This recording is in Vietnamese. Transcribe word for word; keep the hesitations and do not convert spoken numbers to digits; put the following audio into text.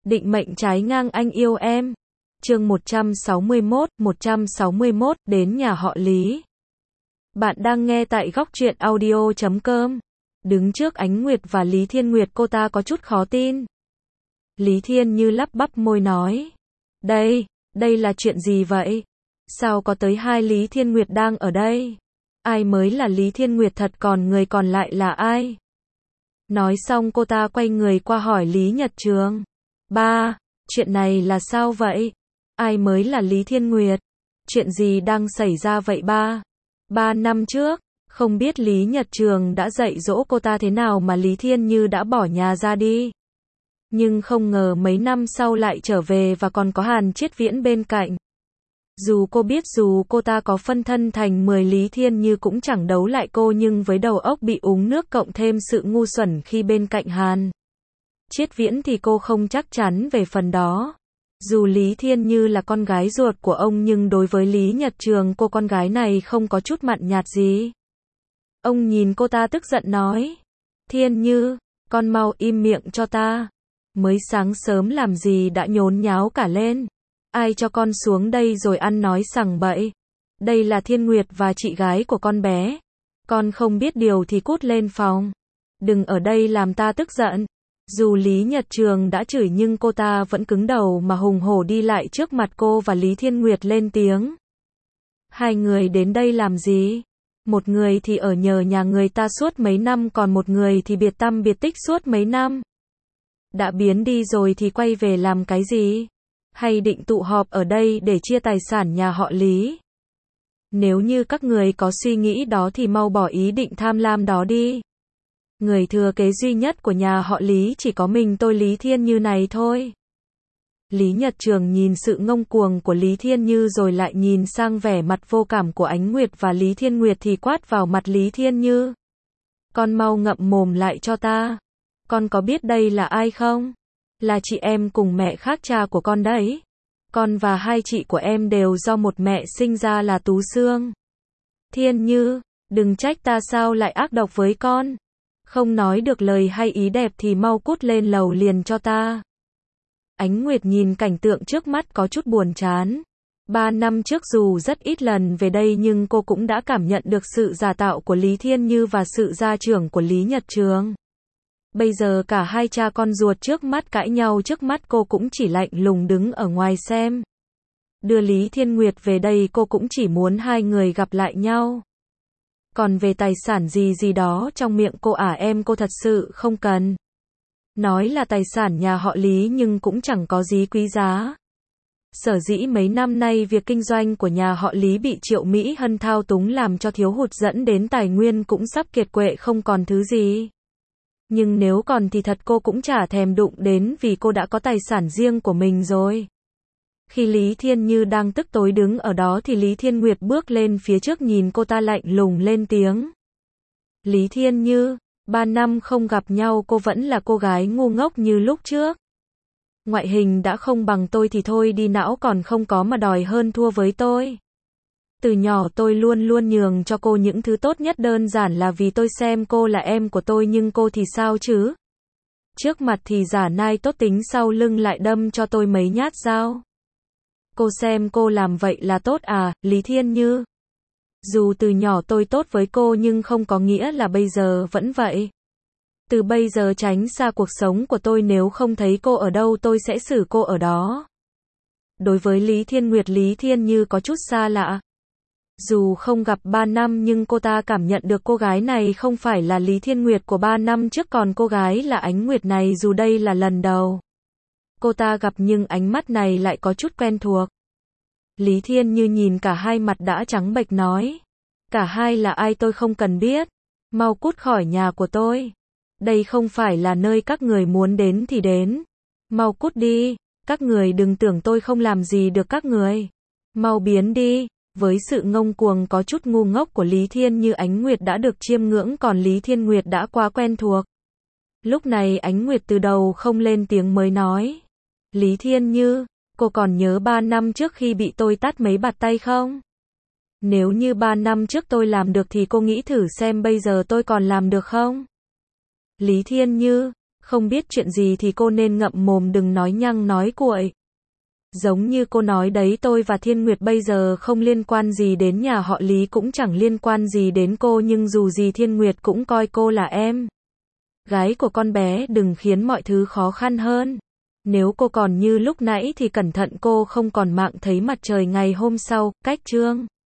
Định mệnh trái ngang anh yêu em. Chương một trăm sáu mươi mốt, một trăm sáu mươi mốt, đến nhà họ Lý. Bạn đang nghe tại góc truyện audio chấm com. Đứng trước Ánh Nguyệt và Lý Thiên Nguyệt, cô ta có chút khó tin. Lý Thiên Như lắp bắp môi nói. Đây, đây là chuyện gì vậy? Sao có tới hai Lý Thiên Nguyệt đang ở đây? Ai mới là Lý Thiên Nguyệt thật, còn người còn lại là ai? Nói xong cô ta quay người qua hỏi Lý Nhật Trường. Ba, chuyện này là sao vậy? Ai mới là Lý Thiên Nguyệt? Chuyện gì đang xảy ra vậy ba? Ba năm trước, không biết Lý Nhật Trường đã dạy dỗ cô ta thế nào mà Lý Thiên Như đã bỏ nhà ra đi. Nhưng không ngờ mấy năm sau lại trở về và còn có Hàn Triết Viễn bên cạnh. Dù cô biết dù cô ta có phân thân thành mười Lý Thiên Như cũng chẳng đấu lại cô, nhưng với đầu óc bị uống nước cộng thêm sự ngu xuẩn khi bên cạnh Hàn Triết Viễn thì cô không chắc chắn về phần đó. Dù Lý Thiên Như là con gái ruột của ông nhưng đối với Lý Nhật Trường, cô con gái này không có chút mặn nhạt gì. Ông nhìn cô ta tức giận nói. Thiên Như, con mau im miệng cho ta. Mới sáng sớm làm gì đã nhốn nháo cả lên. Ai cho con xuống đây rồi ăn nói sằng bậy. Đây là Thiên Nguyệt và chị gái của con bé. Con không biết điều thì cút lên phòng. Đừng ở đây làm ta tức giận. Dù Lý Nhật Trường đã chửi nhưng cô ta vẫn cứng đầu mà hùng hổ đi lại trước mặt cô và Lý Thiên Nguyệt lên tiếng. Hai người đến đây làm gì? Một người thì ở nhờ nhà người ta suốt mấy năm, còn một người thì biệt tăm biệt tích suốt mấy năm. Đã biến đi rồi thì quay về làm cái gì? Hay định tụ họp ở đây để chia tài sản nhà họ Lý? Nếu như các người có suy nghĩ đó thì mau bỏ ý định tham lam đó đi. Người thừa kế duy nhất của nhà họ Lý chỉ có mình tôi Lý Thiên Như này thôi. Lý Nhật Trường nhìn sự ngông cuồng của Lý Thiên Như rồi lại nhìn sang vẻ mặt vô cảm của Ánh Nguyệt và Lý Thiên Nguyệt thì quát vào mặt Lý Thiên Như. Con mau ngậm mồm lại cho ta. Con có biết đây là ai không? Là chị em cùng mẹ khác cha của con đấy. Con và hai chị của em đều do một mẹ sinh ra là Tú Sương. Thiên Như, đừng trách ta sao lại ác độc với con. Không nói được lời hay ý đẹp thì mau cút lên lầu liền cho ta. Ánh Nguyệt nhìn cảnh tượng trước mắt có chút buồn chán. Ba năm trước dù rất ít lần về đây nhưng cô cũng đã cảm nhận được sự giả tạo của Lý Thiên Như và sự gia trưởng của Lý Nhật Trường. Bây giờ cả hai cha con ruột trước mắt cãi nhau trước mắt cô cũng chỉ lạnh lùng đứng ở ngoài xem. Đưa Lý Thiên Nguyệt về đây cô cũng chỉ muốn hai người gặp lại nhau. Còn về tài sản gì gì đó trong miệng cô à em cô thật sự không cần. Nói là tài sản nhà họ Lý nhưng cũng chẳng có gì quý giá. Sở dĩ mấy năm nay việc kinh doanh của nhà họ Lý bị Triệu Mỹ Hân thao túng làm cho thiếu hụt dẫn đến tài nguyên cũng sắp kiệt quệ không còn thứ gì. Nhưng nếu còn thì thật cô cũng chả thèm đụng đến vì cô đã có tài sản riêng của mình rồi. Khi Lý Thiên Như đang tức tối đứng ở đó thì Lý Thiên Nguyệt bước lên phía trước nhìn cô ta lạnh lùng lên tiếng. Lý Thiên Như, ba năm không gặp nhau cô vẫn là cô gái ngu ngốc như lúc trước. Ngoại hình đã không bằng tôi thì thôi đi, não còn không có mà đòi hơn thua với tôi. Từ nhỏ tôi luôn luôn nhường cho cô những thứ tốt nhất đơn giản là vì tôi xem cô là em của tôi, nhưng cô thì sao chứ? Trước mặt thì giả nai tốt tính, sau lưng lại đâm cho tôi mấy nhát dao. Cô xem cô làm vậy là tốt à, Lý Thiên Như? Dù từ nhỏ tôi tốt với cô nhưng không có nghĩa là bây giờ vẫn vậy. Từ bây giờ tránh xa cuộc sống của tôi, nếu không thấy cô ở đâu tôi sẽ xử cô ở đó. Đối với Lý Thiên Nguyệt, Lý Thiên Như có chút xa lạ. Dù không gặp ba năm nhưng cô ta cảm nhận được cô gái này không phải là Lý Thiên Nguyệt của ba năm trước, còn cô gái là Ánh Nguyệt này dù đây là lần đầu cô ta gặp nhưng ánh mắt này lại có chút quen thuộc. Lý Thiên Như nhìn cả hai mặt đã trắng bệch nói. Cả hai là ai tôi không cần biết. Mau cút khỏi nhà của tôi. Đây không phải là nơi các người muốn đến thì đến. Mau cút đi. Các người đừng tưởng tôi không làm gì được các người. Mau biến đi. Với sự ngông cuồng có chút ngu ngốc của Lý Thiên Như, Ánh Nguyệt đã được chiêm ngưỡng, còn Lý Thiên Nguyệt đã quá quen thuộc. Lúc này Ánh Nguyệt từ đầu không lên tiếng mới nói. Lý Thiên Như, cô còn nhớ ba năm trước khi bị tôi tát mấy bạt tay không? Nếu như ba năm trước tôi làm được thì cô nghĩ thử xem bây giờ tôi còn làm được không? Lý Thiên Như, Không biết chuyện gì thì cô nên ngậm mồm đừng nói nhăng nói cuội. Giống như cô nói đấy, tôi và Thiên Nguyệt bây giờ không liên quan gì đến nhà họ Lý, cũng chẳng liên quan gì đến cô, nhưng dù gì Thiên Nguyệt cũng coi cô là em gái của con bé, đừng khiến mọi thứ khó khăn hơn. Nếu cô còn như lúc nãy thì cẩn thận cô không còn mạng thấy mặt trời ngày hôm sau. Cách chương